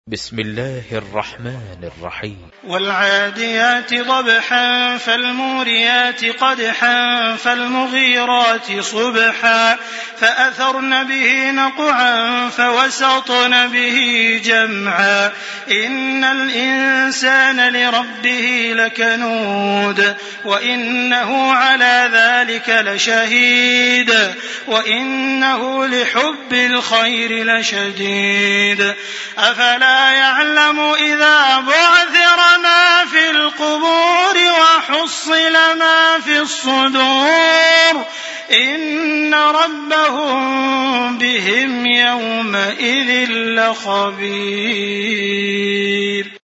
بسم الله الرحمن الرحيم. والعاديات ضبحا فالموريات قدحا فالمغيرات صبحا فأثرن به نقعا فوسطن به جمعا إن الإنسان لربه لكنود وإنه على ذلك لشهيد وإنه لحب الخير لشديد أفلا يعلم إذا بعثر ما في القبور وحصل ما في الصدور إن ربهم بهم يومئذ لخبير.